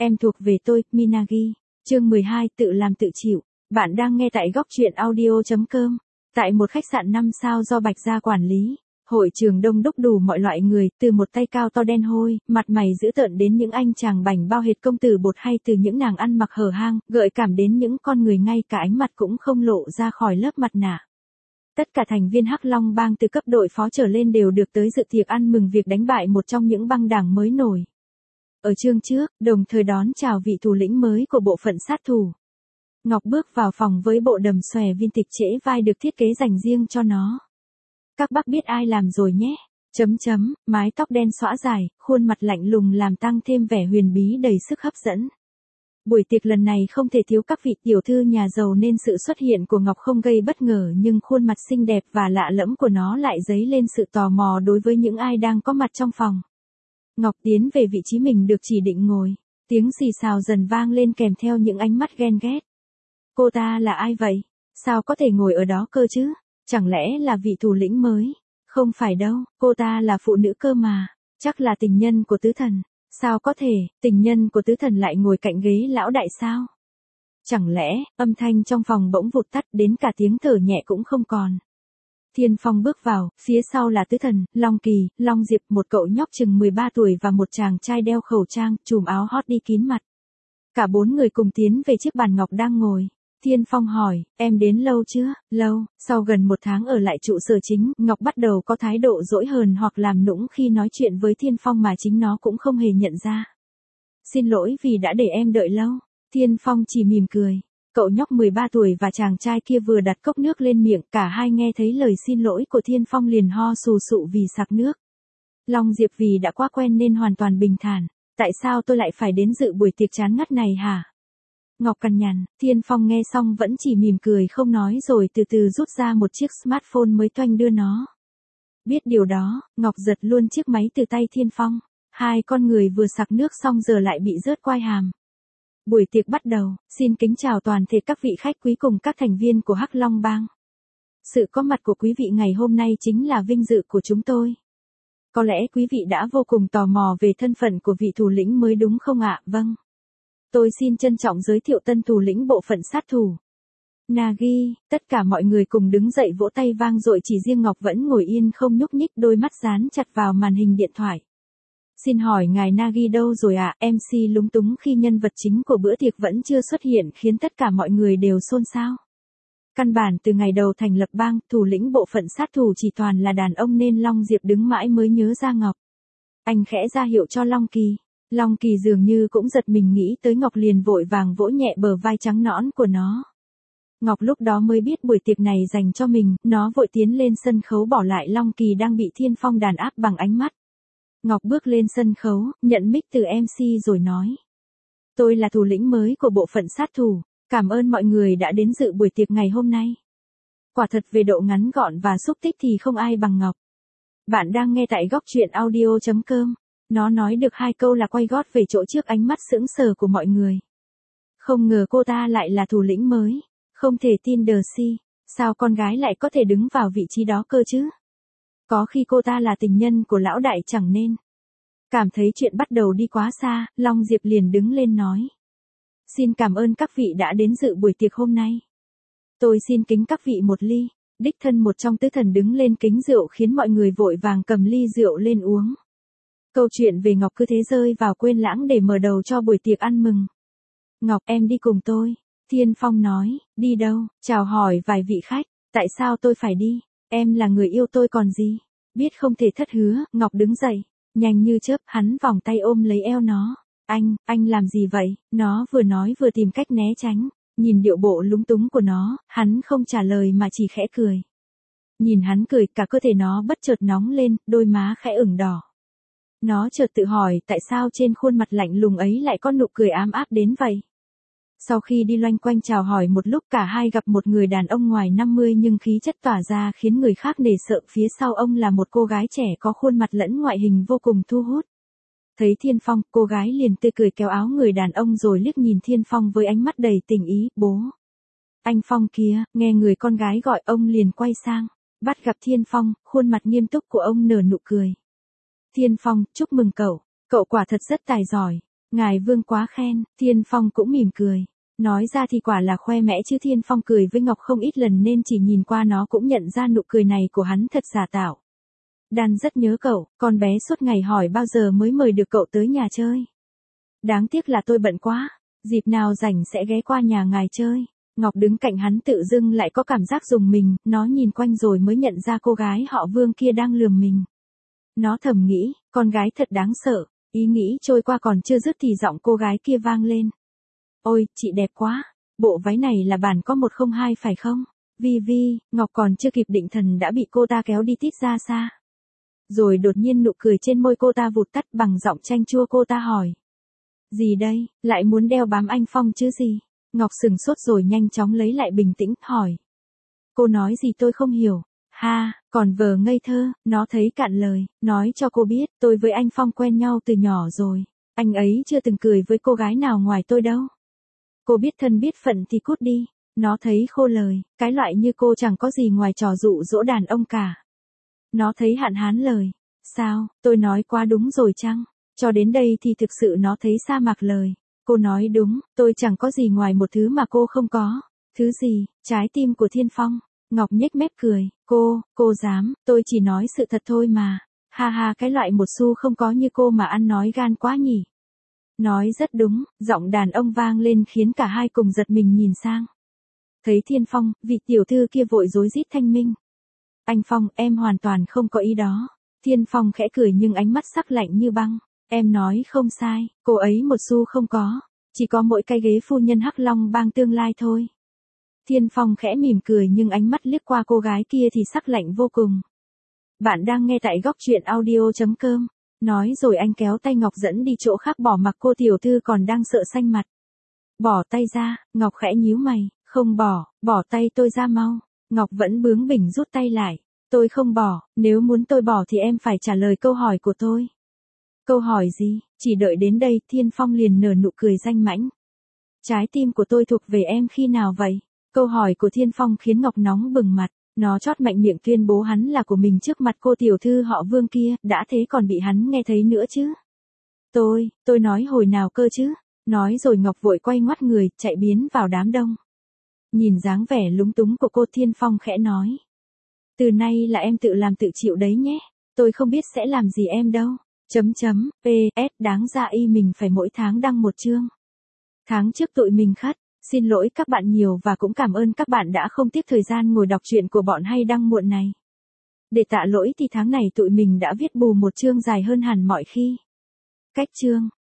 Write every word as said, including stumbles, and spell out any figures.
Em thuộc về tôi, Minagi. Chương mười hai, tự làm tự chịu. Bạn đang nghe tại góc truyện audio chấm com. Tại một khách sạn năm sao do Bạch gia quản lý, hội trường đông đúc đủ mọi loại người, từ một tay cao to đen hôi, mặt mày dữ tợn đến những anh chàng bảnh bao hệt công tử bột, hay từ những nàng ăn mặc hở hang, gợi cảm đến những con người ngay cả ánh mặt cũng không lộ ra khỏi lớp mặt nạ. Tất cả thành viên Hắc Long bang từ cấp đội phó trở lên đều được tới dự tiệc ăn mừng việc đánh bại một trong những băng đảng mới nổi. Ở chương trước, đồng thời đón chào vị thủ lĩnh mới của bộ phận sát thủ. Ngọc bước vào phòng với bộ đầm xòe vintage trễ vai được thiết kế dành riêng cho nó. Các bác biết ai làm rồi nhé. Chấm chấm, mái tóc đen xõa dài, khuôn mặt lạnh lùng làm tăng thêm vẻ huyền bí đầy sức hấp dẫn. Buổi tiệc lần này không thể thiếu các vị tiểu thư nhà giàu nên sự xuất hiện của Ngọc không gây bất ngờ, nhưng khuôn mặt xinh đẹp và lạ lẫm của nó lại dấy lên sự tò mò đối với những ai đang có mặt trong phòng. Ngọc tiến về vị trí mình được chỉ định ngồi, tiếng xì xào dần vang lên kèm theo những ánh mắt ghen ghét. Cô ta là ai vậy? Sao có thể ngồi ở đó cơ chứ? Chẳng lẽ là vị thủ lĩnh mới? Không phải đâu, cô ta là phụ nữ cơ mà, chắc là tình nhân của tứ thần. Sao có thể, tình nhân của tứ thần lại ngồi cạnh ghế lão đại sao? Chẳng lẽ, âm thanh trong phòng bỗng vụt tắt đến cả tiếng thở nhẹ cũng không còn. Thiên Phong bước vào, phía sau là tứ thần, Long Kỳ, Long Diệp, một cậu nhóc chừng mười ba tuổi và một chàng trai đeo khẩu trang, trùm áo hot đi kín mặt. Cả bốn người cùng tiến về chiếc bàn Ngọc đang ngồi. Thiên Phong hỏi, em đến lâu chưa? Lâu. Sau gần một tháng ở lại trụ sở chính, Ngọc bắt đầu có thái độ dỗi hờn hoặc làm nũng khi nói chuyện với Thiên Phong mà chính nó cũng không hề nhận ra. Xin lỗi vì đã để em đợi lâu. Thiên Phong chỉ mỉm cười. Cậu nhóc mười ba tuổi và chàng trai kia vừa đặt cốc nước lên miệng, cả hai nghe thấy lời xin lỗi của Thiên Phong liền ho sù sụ vì sặc nước. Long Diệp vì đã quá quen nên hoàn toàn bình thản. Tại sao tôi lại phải đến dự buổi tiệc chán ngắt này hả? Ngọc cằn nhằn. Thiên Phong nghe xong vẫn chỉ mỉm cười không nói rồi từ từ rút ra một chiếc smartphone mới toanh đưa nó. Biết điều đó, Ngọc giật luôn chiếc máy từ tay Thiên Phong. Hai con người vừa sặc nước xong giờ lại bị rớt quai hàm. Buổi tiệc bắt đầu, xin kính chào toàn thể các vị khách quý cùng các thành viên của Hắc Long bang. Sự có mặt của quý vị ngày hôm nay chính là vinh dự của chúng tôi. Có lẽ quý vị đã vô cùng tò mò về thân phận của vị thủ lĩnh mới đúng không ạ? Vâng. Tôi xin trân trọng giới thiệu tân thủ lĩnh bộ phận sát thủ. Nagi, tất cả mọi người cùng đứng dậy vỗ tay vang dội, chỉ riêng Ngọc vẫn ngồi yên không nhúc nhích, đôi mắt dán chặt vào màn hình điện thoại. Xin hỏi ngài Nagi đâu rồi ạ? em xê lúng túng khi nhân vật chính của bữa tiệc vẫn chưa xuất hiện khiến tất cả mọi người đều xôn xao. Căn bản từ ngày đầu thành lập bang, thủ lĩnh bộ phận sát thủ chỉ toàn là đàn ông nên Long Diệp đứng mãi mới nhớ ra Ngọc. Anh khẽ ra hiệu cho Long Kỳ. Long Kỳ dường như cũng giật mình nghĩ tới Ngọc liền vội vàng vỗ nhẹ bờ vai trắng nõn của nó. Ngọc lúc đó mới biết buổi tiệc này dành cho mình, nó vội tiến lên sân khấu bỏ lại Long Kỳ đang bị Thiên Phong đàn áp bằng ánh mắt. Ngọc bước lên sân khấu, nhận mic từ em xê rồi nói. Tôi là thủ lĩnh mới của bộ phận sát thủ, cảm ơn mọi người đã đến dự buổi tiệc ngày hôm nay. Quả thật về độ ngắn gọn và xúc tích thì không ai bằng Ngọc. Bạn đang nghe tại góc truyện audio chấm com. Nó nói được hai câu là quay gót về chỗ trước ánh mắt sững sờ của mọi người. Không ngờ cô ta lại là thủ lĩnh mới. Không thể tin đờ si. Sao con gái lại có thể đứng vào vị trí đó cơ chứ? Có khi cô ta là tình nhân của lão đại chẳng nên. Cảm thấy chuyện bắt đầu đi quá xa, Long Diệp liền đứng lên nói. Xin cảm ơn các vị đã đến dự buổi tiệc hôm nay. Tôi xin kính các vị một ly. Đích thân một trong tứ thần đứng lên kính rượu khiến mọi người vội vàng cầm ly rượu lên uống. Câu chuyện về Ngọc cứ thế rơi vào quên lãng để mở đầu cho buổi tiệc ăn mừng. Ngọc, em đi cùng tôi. Thiên Phong nói, đi đâu? Chào hỏi vài vị khách. Tại sao tôi phải đi? Em là người yêu tôi còn gì? Biết không thể thất hứa, Ngọc đứng dậy. Nhanh như chớp, hắn vòng tay ôm lấy eo nó. Anh, anh làm gì vậy? Nó vừa nói vừa tìm cách né tránh. Nhìn điệu bộ lúng túng của nó, hắn không trả lời mà chỉ khẽ cười. Nhìn hắn cười, cả cơ thể nó bất chợt nóng lên, đôi má khẽ ửng đỏ. Nó chợt tự hỏi tại sao trên khuôn mặt lạnh lùng ấy lại có nụ cười ám áp đến vậy. Sau khi đi loanh quanh chào hỏi một lúc, cả hai gặp một người đàn ông ngoài năm mươi nhưng khí chất tỏa ra khiến người khác nể sợ. Phía sau ông là một cô gái trẻ có khuôn mặt lẫn ngoại hình vô cùng thu hút. Thấy Thiên Phong, cô gái liền tươi cười kéo áo người đàn ông rồi liếc nhìn Thiên Phong với ánh mắt đầy tình ý. Bố! Anh Phong kia, nghe người con gái gọi, ông liền quay sang. Bắt gặp Thiên Phong, khuôn mặt nghiêm túc của ông nở nụ cười. Thiên Phong, chúc mừng cậu, cậu quả thật rất tài giỏi. Ngài Vương quá khen, Thiên Phong cũng mỉm cười. Nói ra thì quả là khoe mẽ chứ Thiên Phong cười với Ngọc không ít lần nên chỉ nhìn qua nó cũng nhận ra nụ cười này của hắn thật giả tạo. Đan rất nhớ cậu, con bé suốt ngày hỏi bao giờ mới mời được cậu tới nhà chơi. Đáng tiếc là tôi bận quá, dịp nào rảnh sẽ ghé qua nhà ngài chơi. Ngọc đứng cạnh hắn tự dưng lại có cảm giác rùng mình, nó nhìn quanh rồi mới nhận ra cô gái họ Vương kia đang lườm mình. Nó thầm nghĩ, con gái thật đáng sợ, ý nghĩ trôi qua còn chưa dứt thì giọng cô gái kia vang lên. Ôi, chị đẹp quá, bộ váy này là bản có một không hai phải không? Vi Vi, Ngọc còn chưa kịp định thần đã bị cô ta kéo đi tít ra xa. Rồi đột nhiên nụ cười trên môi cô ta vụt tắt bằng giọng chanh chua cô ta hỏi. Gì đây, lại muốn đeo bám anh Phong chứ gì? Ngọc sừng sốt rồi nhanh chóng lấy lại bình tĩnh, hỏi. Cô nói gì tôi không hiểu. Ha, còn vờ ngây thơ, nó thấy cạn lời, nói cho cô biết, tôi với anh Phong quen nhau từ nhỏ rồi. Anh ấy chưa từng cười với cô gái nào ngoài tôi đâu. Cô biết thân biết phận thì cút đi. Nó thấy khô lời, cái loại như cô chẳng có gì ngoài trò dụ dỗ đàn ông cả. Nó thấy hạn hán lời. Sao, tôi nói quá đúng rồi chăng? Cho đến đây thì thực sự nó thấy sa mạc lời. Cô nói đúng, tôi chẳng có gì ngoài một thứ mà cô không có. Thứ gì? Trái tim của Thiên Phong. Ngọc nhếch mép cười. Cô, cô dám, tôi chỉ nói sự thật thôi mà. Ha ha, cái loại một xu không có như cô mà ăn nói gan quá nhỉ. Nói rất đúng, giọng đàn ông vang lên khiến cả hai cùng giật mình nhìn sang. Thấy Thiên Phong, vị tiểu thư kia vội rối rít thanh minh. Anh Phong, em hoàn toàn không có ý đó. Thiên Phong khẽ cười nhưng ánh mắt sắc lạnh như băng. Em nói không sai, cô ấy một xu không có. Chỉ có mỗi cái ghế phu nhân Hắc Long Bang tương lai thôi. Thiên Phong khẽ mỉm cười nhưng ánh mắt liếc qua cô gái kia thì sắc lạnh vô cùng. Bạn đang nghe tại góc truyện audio chấm com. Nói rồi anh kéo tay Ngọc dẫn đi chỗ khác bỏ mặc cô tiểu thư còn đang sợ xanh mặt. Bỏ tay ra, Ngọc khẽ nhíu mày. Không bỏ, bỏ tay tôi ra mau. Ngọc vẫn bướng bỉnh rút tay lại. Tôi không bỏ, nếu muốn tôi bỏ thì em phải trả lời câu hỏi của tôi. Câu hỏi gì? Chỉ đợi đến đây, Thiên Phong liền nở nụ cười danh mãnh. Trái tim của tôi thuộc về em khi nào vậy? Câu hỏi của Thiên Phong khiến Ngọc nóng bừng mặt. Nó chót mạnh miệng tuyên bố hắn là của mình trước mặt cô tiểu thư họ Vương kia, đã thế còn bị hắn nghe thấy nữa chứ. Tôi, tôi nói hồi nào cơ chứ? Nói rồi Ngọc vội quay ngoắt người, chạy biến vào đám đông. Nhìn dáng vẻ lúng túng của cô, Thiên Phong khẽ nói. Từ nay là em tự làm tự chịu đấy nhé. Tôi không biết sẽ làm gì em đâu. Chấm chấm, pê ét đáng ra y mình phải mỗi tháng đăng một chương. Tháng trước tụi mình khất. Xin lỗi các bạn nhiều và cũng cảm ơn các bạn đã không tiếc thời gian ngồi đọc truyện của bọn hay đăng muộn này. Để tạ lỗi thì tháng này tụi mình đã viết bù một chương dài hơn hẳn mọi khi. Cách chương.